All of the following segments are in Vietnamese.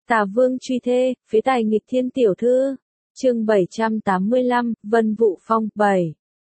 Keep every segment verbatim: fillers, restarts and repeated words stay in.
Tà Vương truy thê, phế tài nghịch thiên tiểu thư. Chương bảy trăm tám mươi lăm, Vân Vũ Phong, bảy.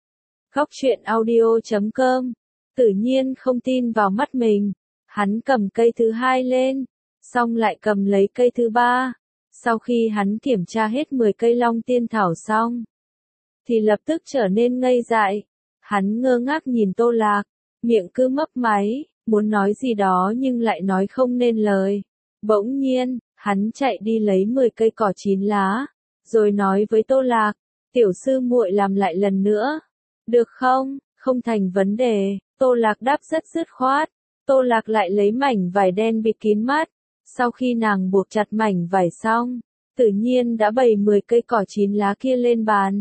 Góc truyện audio chấm com. Tự nhiên không tin vào mắt mình. Hắn cầm cây thứ hai lên, xong lại cầm lấy cây thứ ba. Sau khi hắn kiểm tra hết mười cây long tiên thảo xong, thì lập tức trở nên ngây dại. Hắn ngơ ngác nhìn Tô Lạc, miệng cứ mấp máy, muốn nói gì đó nhưng lại nói không nên lời. Bỗng nhiên, hắn chạy đi lấy mười cây cỏ chín lá, rồi nói với Tô Lạc, tiểu sư muội làm lại lần nữa. Được không? Không thành vấn đề, Tô Lạc đáp rất dứt khoát. Tô Lạc lại lấy mảnh vải đen bịt kín mắt. Sau khi nàng buộc chặt mảnh vải xong, tự nhiên đã bày mười cây cỏ chín lá kia lên bàn.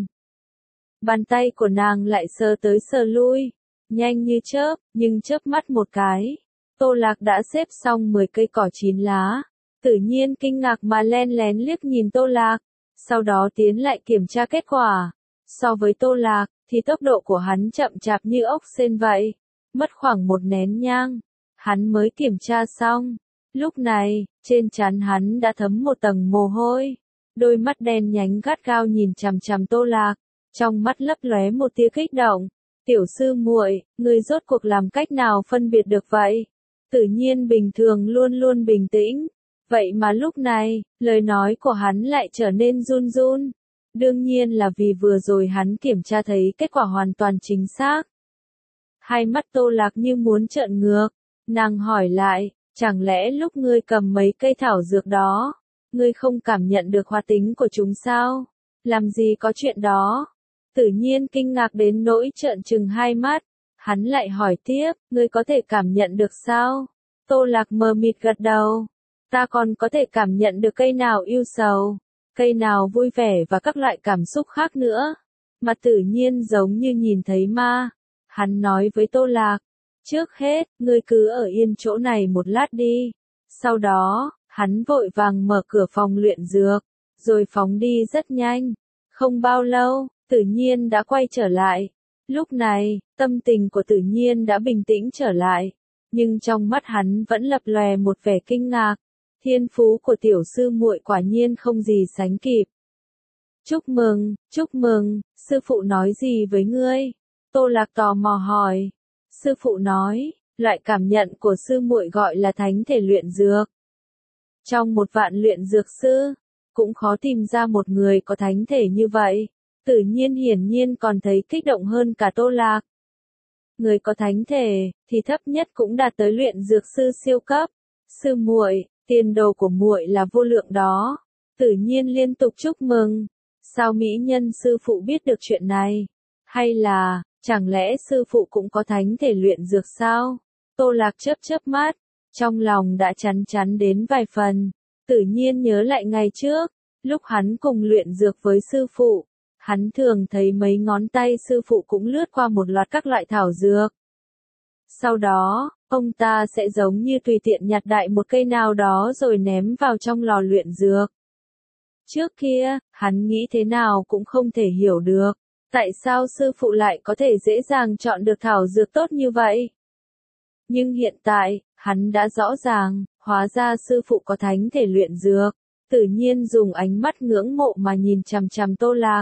Bàn tay của nàng lại sờ tới sờ lui, nhanh như chớp, nhưng chớp mắt một cái, Tô Lạc đã xếp xong mười cây cỏ chín lá. Tự nhiên kinh ngạc mà len lén liếc nhìn Tô Lạc, sau đó tiến lại kiểm tra kết quả. So với Tô Lạc, thì tốc độ của hắn chậm chạp như ốc sên vậy, mất khoảng một nén nhang, hắn mới kiểm tra xong. Lúc này, trên trán hắn đã thấm một tầng mồ hôi, đôi mắt đen nhánh gắt gao nhìn chằm chằm Tô Lạc, trong mắt lấp lóe một tia kích động. Tiểu sư muội, ngươi rốt cuộc làm cách nào phân biệt được vậy? Tự nhiên bình thường luôn luôn bình tĩnh, vậy mà lúc này, lời nói của hắn lại trở nên run run. Đương nhiên là vì vừa rồi hắn kiểm tra thấy kết quả hoàn toàn chính xác. Hai mắt Tô Lạc như muốn trợn ngược, nàng hỏi lại, chẳng lẽ lúc ngươi cầm mấy cây thảo dược đó, ngươi không cảm nhận được hoạt tính của chúng sao? Làm gì có chuyện đó? Tự nhiên kinh ngạc đến nỗi trợn trừng hai mắt, hắn lại hỏi tiếp, ngươi có thể cảm nhận được sao? Tô Lạc mờ mịt gật đầu, ta còn có thể cảm nhận được cây nào ưu sầu, cây nào vui vẻ và các loại cảm xúc khác nữa. Mà tự nhiên giống như nhìn thấy ma, hắn nói với Tô Lạc, trước hết, ngươi cứ ở yên chỗ này một lát đi. Sau đó, hắn vội vàng mở cửa phòng luyện dược, rồi phóng đi rất nhanh. Không bao lâu, tự nhiên đã quay trở lại. Lúc này, tâm tình của tự nhiên đã bình tĩnh trở lại, nhưng trong mắt hắn vẫn lập lòe một vẻ kinh ngạc. Thiên phú của tiểu sư muội quả nhiên không gì sánh kịp. Chúc mừng, chúc mừng, sư phụ nói gì với ngươi? Tô Lạc tò mò hỏi. Sư phụ nói, loại cảm nhận của sư muội gọi là thánh thể luyện dược. Trong một vạn luyện dược sư, cũng khó tìm ra một người có thánh thể như vậy. Tự nhiên hiển nhiên còn thấy kích động hơn cả Tô Lạc. Người có thánh thể, thì thấp nhất cũng đạt tới luyện dược sư siêu cấp. Sư muội, tiền đồ của muội là vô lượng đó. Tự nhiên liên tục chúc mừng. Sao mỹ nhân sư phụ biết được chuyện này? Hay là, chẳng lẽ sư phụ cũng có thánh thể luyện dược sao? Tô Lạc chớp chớp mắt, trong lòng đã chắn chắn đến vài phần. Tự nhiên nhớ lại ngày trước, lúc hắn cùng luyện dược với sư phụ, hắn thường thấy mấy ngón tay sư phụ cũng lướt qua một loạt các loại thảo dược. Sau đó, ông ta sẽ giống như tùy tiện nhặt đại một cây nào đó rồi ném vào trong lò luyện dược. Trước kia, hắn nghĩ thế nào cũng không thể hiểu được, tại sao sư phụ lại có thể dễ dàng chọn được thảo dược tốt như vậy. Nhưng hiện tại, hắn đã rõ ràng, hóa ra sư phụ có thánh thể luyện dược. Tự nhiên dùng ánh mắt ngưỡng mộ mà nhìn chằm chằm Tô Lạc.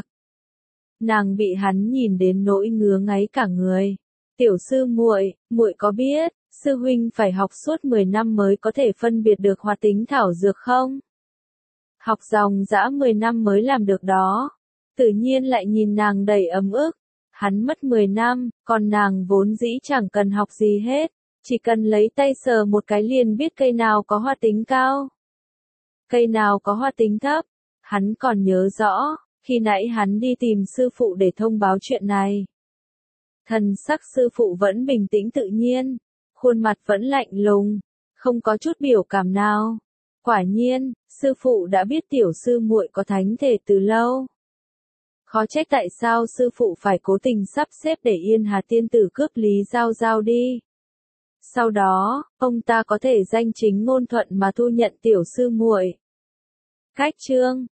Nàng bị hắn nhìn đến nỗi ngứa ngáy cả người. Tiểu sư muội, muội có biết, sư huynh phải học suốt mười năm mới có thể phân biệt được hoạt tính thảo dược không? Học dòng dã mười năm mới làm được đó. Tự nhiên lại nhìn nàng đầy ấm ức. Hắn mất mười năm, còn nàng vốn dĩ chẳng cần học gì hết, chỉ cần lấy tay sờ một cái liền biết cây nào có hoạt tính cao, cây nào có hoạt tính thấp. Hắn còn nhớ rõ, khi nãy hắn đi tìm sư phụ để thông báo chuyện này. Thần sắc sư phụ vẫn bình tĩnh tự nhiên, khuôn mặt vẫn lạnh lùng, không có chút biểu cảm nào. Quả nhiên, sư phụ đã biết tiểu sư muội có thánh thể từ lâu. Khó trách tại sao sư phụ phải cố tình sắp xếp để Yên Hà tiên tử cướp Lý Giao Giao đi. Sau đó, ông ta có thể danh chính ngôn thuận mà thu nhận tiểu sư muội. Cách chương